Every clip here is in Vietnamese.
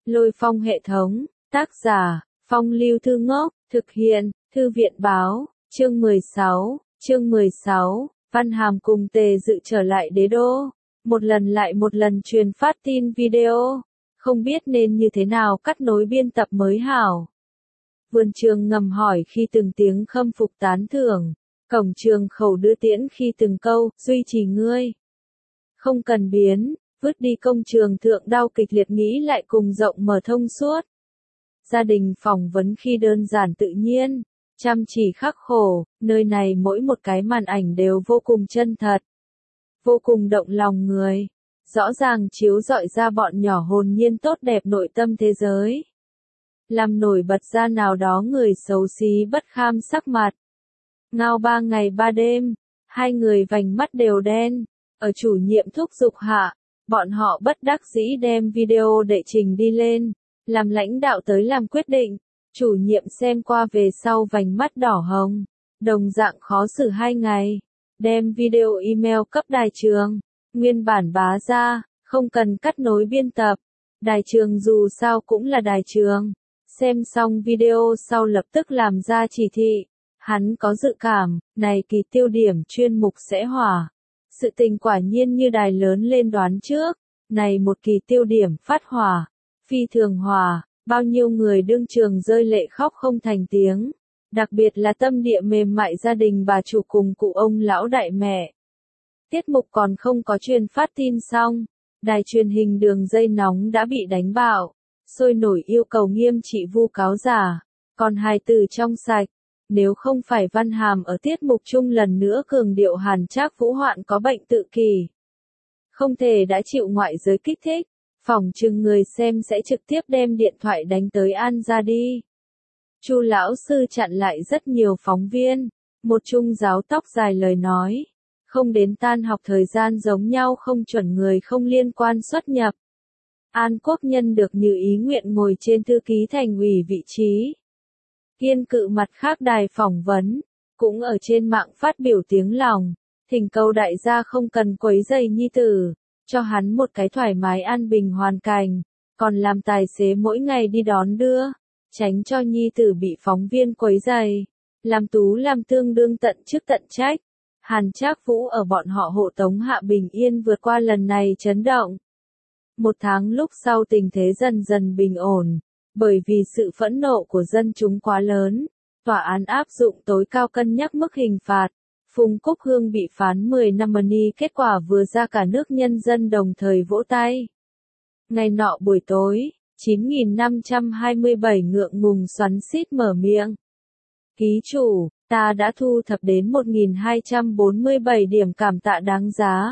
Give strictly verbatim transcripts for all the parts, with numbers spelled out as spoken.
Lôi Phong hệ thống, tác giả, Phong Lưu Thư Ngốc, thực hiện, Thư viện Báo, chương mười sáu, chương mười sáu, Văn Hàm cùng Tề Dự trở lại đế đô, một lần lại một lần truyền phát tin video, không biết nên như thế nào cắt nối biên tập mới hảo. Vườn trường ngầm hỏi khi từng tiếng khâm phục tán thưởng, cổng trường khẩu đưa tiễn khi từng câu, duy trì ngươi. Không cần biến, vứt đi công trường thượng đau kịch liệt nghĩ lại cùng rộng mở thông suốt. Gia đình phỏng vấn khi đơn giản tự nhiên, chăm chỉ khắc khổ, nơi này mỗi một cái màn ảnh đều vô cùng chân thật, vô cùng động lòng người, rõ ràng chiếu rọi ra bọn nhỏ hồn nhiên tốt đẹp nội tâm thế giới. Làm nổi bật ra nào đó người xấu xí bất kham sắc mặt. Ngao ba ngày ba đêm, hai người vành mắt đều đen, ở chủ nhiệm thúc giục hạ, bọn họ bất đắc dĩ đem video đệ trình đi lên, làm lãnh đạo tới làm quyết định, chủ nhiệm xem qua về sau vành mắt đỏ hồng, đồng dạng khó xử hai ngày, đem video email cấp đài trường, nguyên bản bá ra, không cần cắt nối biên tập, đài trường dù sao cũng là đài trường, xem xong video sau lập tức làm ra chỉ thị, hắn có dự cảm, này kỳ tiêu điểm chuyên mục sẽ hỏa. Sự tình quả nhiên như đài lớn lên đoán trước, này một kỳ tiêu điểm phát hỏa, phi thường hỏa, bao nhiêu người đương trường rơi lệ khóc không thành tiếng, đặc biệt là tâm địa mềm mại gia đình bà chủ cùng cụ ông lão đại mẹ. Tiết mục còn không có truyền phát tin xong, đài truyền hình đường dây nóng đã bị đánh bạo, sôi nổi yêu cầu nghiêm trị vu cáo giả, còn hài tử trong sạch. Nếu không phải Văn Hàm ở tiết mục chung lần nữa cường điệu Hàn Trác Vũ hoạn có bệnh tự kỷ, không thể đã chịu ngoại giới kích thích, phỏng chừng người xem sẽ trực tiếp đem điện thoại đánh tới An ra đi. Chu lão sư chặn lại rất nhiều phóng viên, một trung giáo tóc dài lời nói, không đến tan học thời gian giống nhau không chuẩn người không liên quan xuất nhập. An Quốc Nhân được như ý nguyện ngồi trên thư ký thành ủy vị trí. Kiên cự mặt khác đài phỏng vấn, cũng ở trên mạng phát biểu tiếng lòng, thỉnh cầu đại gia không cần quấy rầy nhi tử, cho hắn một cái thoải mái an bình hoàn cảnh, còn làm tài xế mỗi ngày đi đón đưa, tránh cho nhi tử bị phóng viên quấy rầy, làm tú làm tương đương tận chức tận trách. Hàn Trác Vũ ở bọn họ hộ tống hạ bình yên vượt qua lần này chấn động. Một tháng lúc sau tình thế dần dần bình ổn. Bởi vì sự phẫn nộ của dân chúng quá lớn, tòa án áp dụng tối cao cân nhắc mức hình phạt. Phùng Cúc Hương bị phán mười năm money, kết quả vừa ra cả nước nhân dân đồng thời vỗ tay. Ngày nọ buổi tối, chín nghìn năm trăm hai mươi bảy ngượng ngùng xoắn xít mở miệng. Ký chủ, ta đã thu thập đến một nghìn hai trăm bốn mươi bảy điểm cảm tạ đáng giá.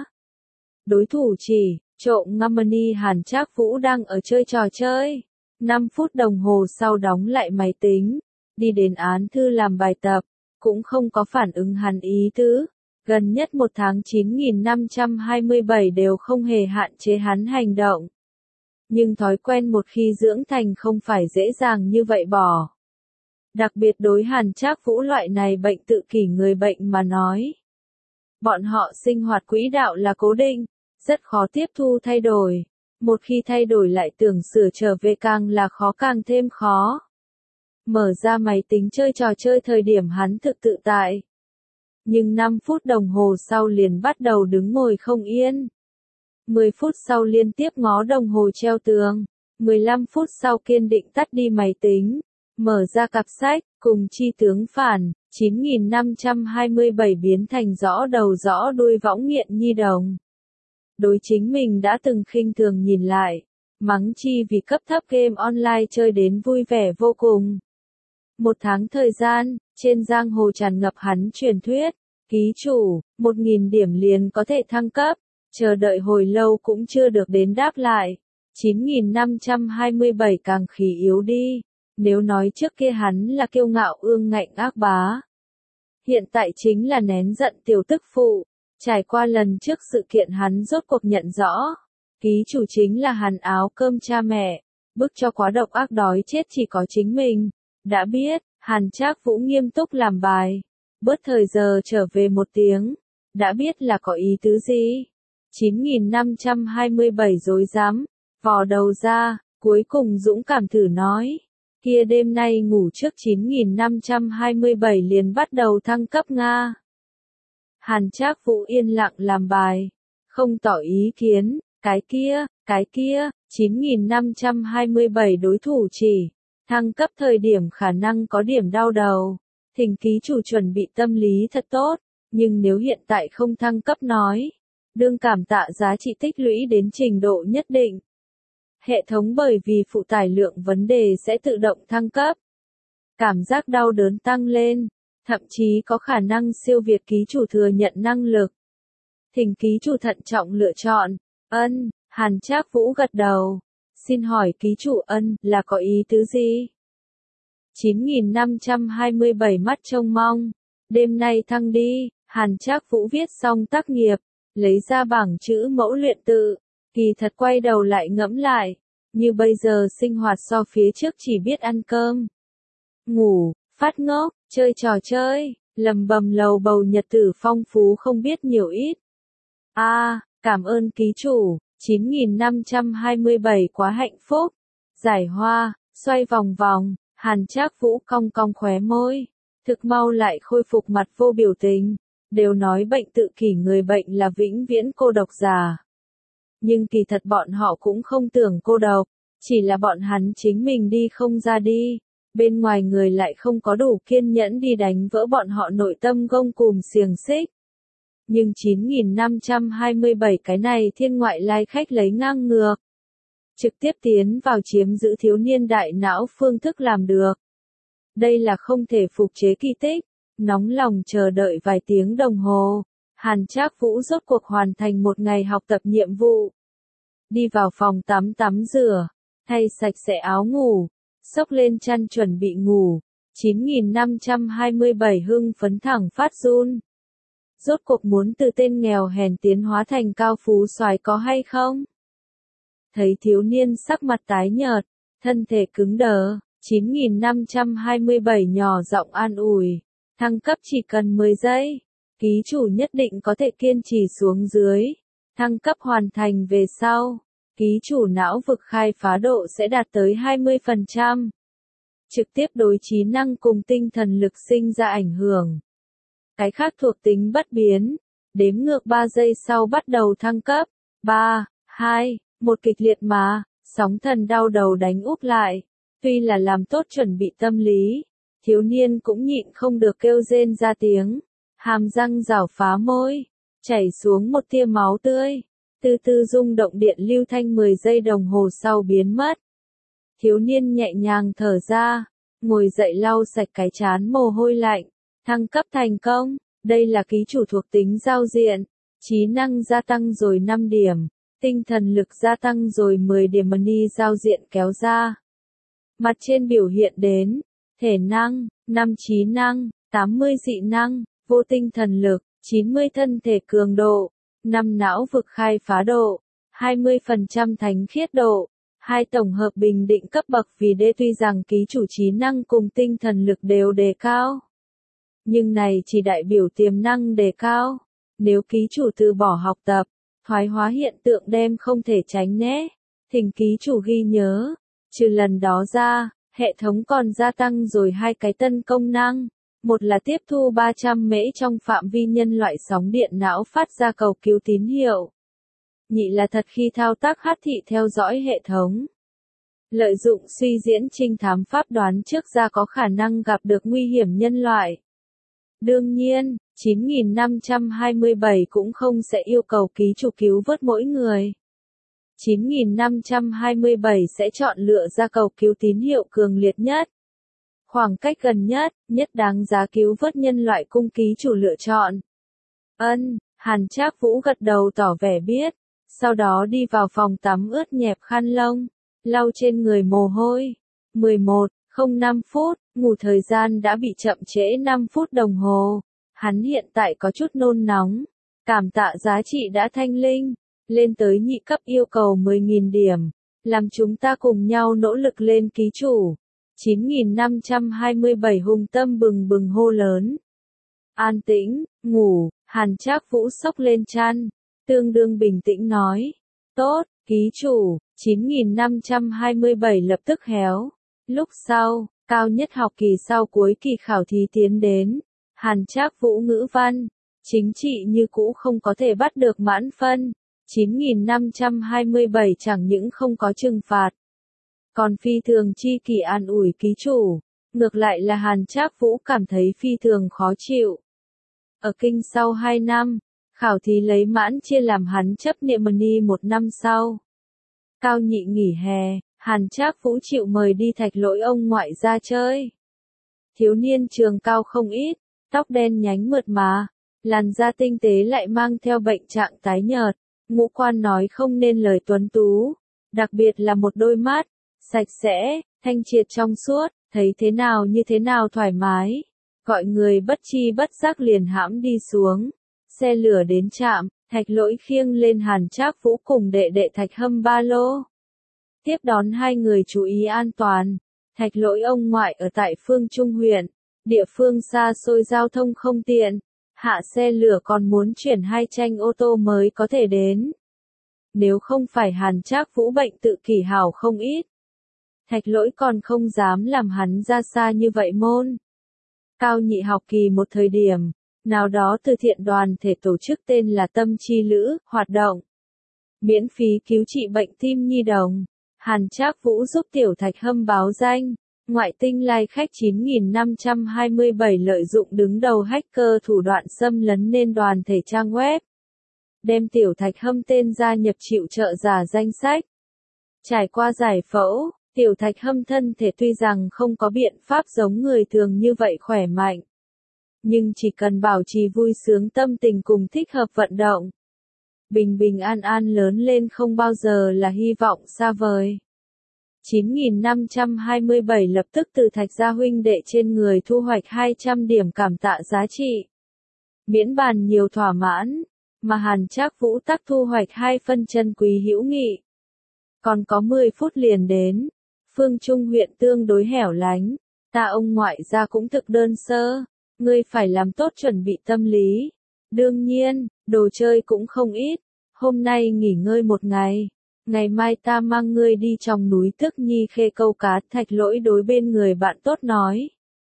Đối thủ chỉ, trộm ngâm money Hàn Trác Vũ đang ở chơi trò chơi. năm phút đồng hồ sau đóng lại máy tính, đi đến án thư làm bài tập, cũng không có phản ứng hắn ý tứ. Gần nhất một tháng chín nghìn năm trăm hai mươi bảy đều không hề hạn chế hắn hành động. Nhưng thói quen một khi dưỡng thành không phải dễ dàng như vậy bỏ. Đặc biệt đối Hàn Trác Vũ loại này bệnh tự kỷ người bệnh mà nói. Bọn họ sinh hoạt quỹ đạo là cố định, rất khó tiếp thu thay đổi. Một khi thay đổi lại tưởng sửa trở về càng là khó càng thêm khó. Mở ra máy tính chơi trò chơi thời điểm hắn thực tự tại. Nhưng năm phút đồng hồ sau liền bắt đầu đứng ngồi không yên. mười phút sau liên tiếp ngó đồng hồ treo tường. mười lăm phút sau kiên định tắt đi máy tính. Mở ra cặp sách, cùng chi tướng phản, chín nghìn năm trăm hai mươi bảy biến thành rõ đầu rõ đuôi võng nghiện nhi đồng. Đối chính mình đã từng khinh thường nhìn lại, mắng chi vì cấp thấp game online chơi đến vui vẻ vô cùng. Một tháng thời gian, trên giang hồ tràn ngập hắn truyền thuyết, ký chủ, một nghìn điểm liền có thể thăng cấp, chờ đợi hồi lâu cũng chưa được đến đáp lại. chín nghìn năm trăm hai mươi bảy càng khí yếu đi, nếu nói trước kia hắn là kiêu ngạo ương ngạnh ác bá. Hiện tại chính là nén giận tiểu tức phụ. Trải qua lần trước sự kiện hắn rốt cuộc nhận rõ, ký chủ chính là hắn áo cơm cha mẹ, bức cho quá độc ác đói chết chỉ có chính mình. Đã biết, Hàn Trác Vũ nghiêm túc làm bài, bớt thời giờ trở về một tiếng, đã biết là có ý tứ gì. chín nghìn năm trăm hai mươi bảy rối rắm, vò đầu ra, Cuối cùng dũng cảm thử nói. Kia đêm nay ngủ trước chín nghìn năm trăm hai mươi bảy liền bắt đầu thăng cấp Nga. Hàn Trác Vũ yên lặng làm bài. Không tỏ ý kiến. Cái kia, cái kia, chín nghìn năm trăm hai mươi bảy đối thủ chỉ. Thăng cấp thời điểm khả năng có điểm đau đầu. Thỉnh ký chủ chuẩn bị tâm lý thật tốt. Nhưng nếu hiện tại không thăng cấp nói. Đương cảm tạ giá trị tích lũy đến trình độ nhất định. Hệ thống bởi vì phụ tải lượng vấn đề sẽ tự động thăng cấp. Cảm giác đau đớn tăng lên. Thậm chí có khả năng siêu việt ký chủ thừa nhận năng lực. Thỉnh ký chủ thận trọng lựa chọn. Ân, Hàn Trác Vũ gật đầu. Xin hỏi ký chủ ân là có ý tứ gì? chín nghìn năm trăm hai mươi bảy mắt trông mong. Đêm nay thăng đi, Hàn Trác Vũ viết xong tác nghiệp. Lấy ra bảng chữ mẫu luyện tự. Kỳ thật quay đầu lại ngẫm lại. Như bây giờ sinh hoạt so phía trước chỉ biết ăn cơm. Ngủ, phát ngốc, chơi trò chơi, lầm bầm lầu bầu nhật tử phong phú không biết nhiều ít. A, à, cảm ơn ký chủ, chín nghìn năm trăm hai mươi bảy quá hạnh phúc. Giải hoa, xoay vòng vòng, Hàn Trác Vũ cong cong khóe môi. Thực mau lại khôi phục mặt vô biểu tình. Đều nói bệnh tự kỷ người bệnh là vĩnh viễn cô độc già. Nhưng kỳ thật bọn họ cũng không tưởng cô độc. Chỉ là bọn hắn chính mình đi không ra đi. Bên ngoài người lại không có đủ kiên nhẫn đi đánh vỡ bọn họ nội tâm gông cùm xiềng xích. Nhưng chín nghìn năm trăm hai mươi bảy cái này thiên ngoại lai khách lấy ngang ngược. Trực tiếp tiến vào chiếm giữ thiếu niên đại não phương thức làm được. Đây là không thể phục chế kỳ tích. Nóng lòng chờ đợi vài tiếng đồng hồ. Hàn Trác Vũ rốt cuộc hoàn thành một ngày học tập nhiệm vụ. Đi vào phòng tắm tắm rửa. Thay sạch sẽ áo ngủ. Xốc lên chăn chuẩn bị ngủ. chín nghìn năm trăm hai mươi bảy hưng phấn thẳng phát run. Rốt cuộc muốn từ tên nghèo hèn tiến hóa thành cao phú soái có hay không? Thấy thiếu niên sắc mặt tái nhợt, thân thể cứng đờ, chín nghìn năm trăm hai mươi bảy nhỏ giọng an ủi. Thăng cấp chỉ cần mười giây. Ký chủ nhất định có thể kiên trì xuống dưới. Thăng cấp hoàn thành về sau. Ký chủ não vực khai phá độ sẽ đạt tới hai mươi phần trăm. Trực tiếp đối trí năng cùng tinh thần lực sinh ra ảnh hưởng. Cái khác thuộc tính bất biến. Đếm ngược ba giây sau bắt đầu thăng cấp. ba, hai, một kịch liệt mà, sóng thần đau đầu đánh úp lại. Tuy là làm tốt chuẩn bị tâm lý. Thiếu niên cũng nhịn không được kêu rên ra tiếng. Hàm răng rảo phá môi. Chảy xuống một tia máu tươi. Từ từ rung động điện lưu thanh mười giây đồng hồ sau biến mất. Thiếu niên nhẹ nhàng thở ra. Ngồi dậy lau sạch cái trán mồ hôi lạnh. Thăng cấp thành công. Đây là ký chủ thuộc tính giao diện. Trí năng gia tăng rồi năm điểm. Tinh thần lực gia tăng rồi mười điểm money giao diện kéo ra. Mặt trên biểu hiện đến. Thể năng, năm trí năng, tám mươi dị năng, vô tinh thần lực, chín mươi thân thể cường độ, năm não vực khai phá độ, hai mươi phần trăm thánh khiết độ, hai tổng hợp bình định cấp bậc vì đê tuy rằng ký chủ trí năng cùng tinh thần lực đều đề cao. Nhưng này chỉ đại biểu tiềm năng đề cao. Nếu ký chủ từ bỏ học tập, thoái hóa hiện tượng đem không thể tránh né. Thỉnh ký chủ ghi nhớ. Trừ lần đó ra, hệ thống còn gia tăng rồi hai cái tân công năng. Một là tiếp thu ba trăm mễ trong phạm vi nhân loại sóng điện não phát ra cầu cứu tín hiệu. Nhị là thật khi thao tác hắc thị theo dõi hệ thống. Lợi dụng suy diễn trinh thám pháp đoán trước ra có khả năng gặp được nguy hiểm nhân loại. Đương nhiên, chín nghìn năm trăm hai mươi bảy cũng không sẽ yêu cầu ký chủ cứu vớt mỗi người. chín nghìn năm trăm hai mươi bảy sẽ chọn lựa ra cầu cứu tín hiệu cường liệt nhất. Khoảng cách gần nhất, nhất đáng giá cứu vớt nhân loại cung ký chủ lựa chọn. Ân, Hàn Trác Vũ gật đầu tỏ vẻ biết. Sau đó đi vào phòng tắm ướt nhẹp khăn lông, lau trên người mồ hôi. mười một, không năm phút, ngủ thời gian đã bị chậm trễ năm phút đồng hồ. Hắn hiện tại có chút nôn nóng. Cảm tạ giá trị đã thanh linh. Lên tới nhị cấp yêu cầu mười nghìn điểm. Làm chúng ta cùng nhau nỗ lực lên ký chủ. chín nghìn năm trăm hai mươi bảy hùng tâm bừng bừng hô lớn. An tĩnh, ngủ, Hàn Trác Vũ xốc lên chăn. Tương đương bình tĩnh nói. Tốt, ký chủ, chín nghìn năm trăm hai mươi bảy lập tức héo. Lúc sau, cao nhất học kỳ sau cuối kỳ khảo thí tiến đến, Hàn Trác Vũ ngữ văn, chính trị như cũ không có thể bắt được mãn phân. chín nghìn năm trăm hai mươi bảy chẳng những không có trừng phạt, còn phi thường chi kỷ an ủi ký chủ. Ngược lại là Hàn Trác Vũ cảm thấy phi thường khó chịu. Ở kinh sau hai năm, khảo thí lấy mãn chia làm hắn chấp niệm mini một năm sau. Cao nhị nghỉ hè, Hàn Trác Vũ chịu mời đi Thạch Lỗi ông ngoại ra chơi. Thiếu niên trường cao không ít, tóc đen nhánh mượt mà, làn da tinh tế lại mang theo bệnh trạng tái nhợt, ngũ quan nói không nên lời tuấn tú, đặc biệt là một đôi mắt, sạch sẽ, thanh triệt trong suốt, thấy thế nào như thế nào thoải mái, gọi người bất chi bất giác liền hãm đi xuống. Xe lửa đến trạm, Thạch Lỗi khiêng lên Hàn Trác Vũ cùng đệ đệ Thạch Hâm ba lô. Tiếp đón hai người chú ý an toàn. Thạch Lỗi ông ngoại ở tại Phương Trung huyện, địa phương xa xôi giao thông không tiện, hạ xe lửa còn muốn chuyển hai tranh ô tô mới có thể đến. Nếu không phải Hàn Trác Vũ bệnh tự kỷ hào không ít, Thạch Lỗi còn không dám làm hắn ra xa như vậy môn. Cao nhị học kỳ một thời điểm, nào đó từ thiện đoàn thể tổ chức tên là Tâm Chi Lữ, hoạt động miễn phí cứu trị bệnh tim nhi đồng. Hàn Trác Vũ giúp Tiểu Thạch Hâm báo danh, ngoại tinh lai khách chín nghìn năm trăm hai mươi bảy lợi dụng đứng đầu hacker thủ đoạn xâm lấn nên đoàn thể trang web, đem Tiểu Thạch Hâm tên gia nhập chịu trợ giả danh sách. Trải qua giải phẫu, Tiểu Thạch Hâm thân thể tuy rằng không có biện pháp giống người thường như vậy khỏe mạnh, nhưng chỉ cần bảo trì vui sướng tâm tình cùng thích hợp vận động, bình bình an an lớn lên không bao giờ là hy vọng xa vời. chín nghìn năm trăm hai mươi bảy lập tức từ Thạch gia huynh đệ trên người thu hoạch hai trăm điểm cảm tạ giá trị. Miễn bàn nhiều thỏa mãn, mà Hàn Trác Vũ tắc thu hoạch hai phân chân quý hữu nghị. Còn có mười phút liền đến, Phương Trung huyện tương đối hẻo lánh, ta ông ngoại gia cũng thực đơn sơ, ngươi phải làm tốt chuẩn bị tâm lý. Đương nhiên, đồ chơi cũng không ít, hôm nay nghỉ ngơi một ngày, ngày mai ta mang ngươi đi trong núi Tức Nhi Khê câu cá. Thạch Lỗi đối bên người bạn tốt nói.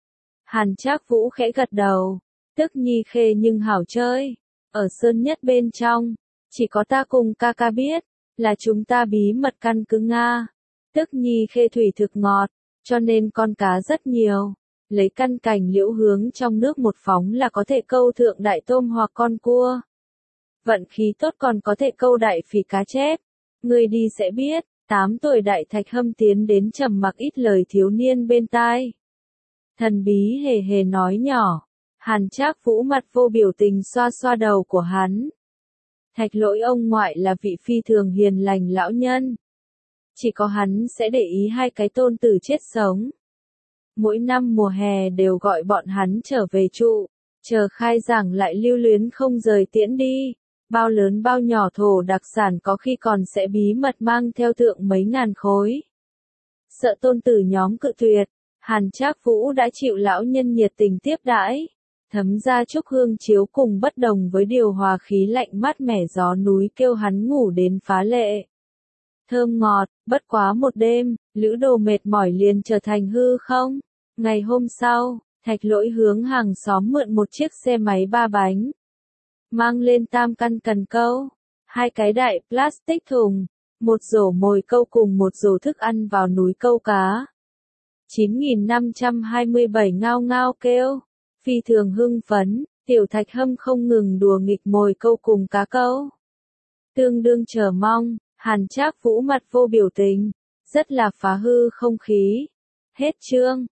Hàn Trác Vũ khẽ gật đầu, Tức Nhi Khê nhưng hảo chơi, ở sơn nhất bên trong, chỉ có ta cùng ca ca biết, là chúng ta bí mật căn cứ Nga. Tức Nhi Khê thủy thực ngọt, cho nên con cá rất nhiều, lấy căn cảnh liễu hướng trong nước một phóng là có thể câu thượng đại tôm hoặc con cua. Vận khí tốt còn có thể câu đại phỉ cá chép. Người đi sẽ biết. Tám tuổi đại Thạch Hâm tiến đến trầm mặc ít lời thiếu niên bên tai. Thần bí hề hề nói nhỏ. Hàn Trác Vũ mặt vô biểu tình xoa xoa đầu của hắn. Thạch Lỗi ông ngoại là vị phi thường hiền lành lão nhân. Chỉ có hắn sẽ để ý hai cái tôn tử chết sống. Mỗi năm mùa hè đều gọi bọn hắn trở về trụ, chờ khai giảng lại lưu luyến không rời tiễn đi. Bao lớn bao nhỏ thổ đặc sản có khi còn sẽ bí mật mang theo thượng mấy ngàn khối. Sợ tôn tử nhóm cự tuyệt, Hàn Trác Vũ đã chịu lão nhân nhiệt tình tiếp đãi. Thấm ra trúc hương chiếu cùng bất đồng với điều hòa khí lạnh mát mẻ gió núi kêu hắn ngủ đến phá lệ. Thơm ngọt, bất quá một đêm, lữ đồ mệt mỏi liền trở thành hư không. Ngày hôm sau, Thạch Lỗi hướng hàng xóm mượn một chiếc xe máy ba bánh. Mang lên tam căn cần câu, hai cái đại plastic thùng, một rổ mồi câu cùng một rổ thức ăn vào núi câu cá. chín nghìn năm trăm hai mươi bảy ngao ngao kêu, phi thường hưng phấn, Tiểu Thạch Hâm không ngừng đùa nghịch mồi câu cùng cá câu. Tương đương chờ mong, Hàn Trác Vũ mặt vô biểu tình, rất là phá hư không khí. Hết chương.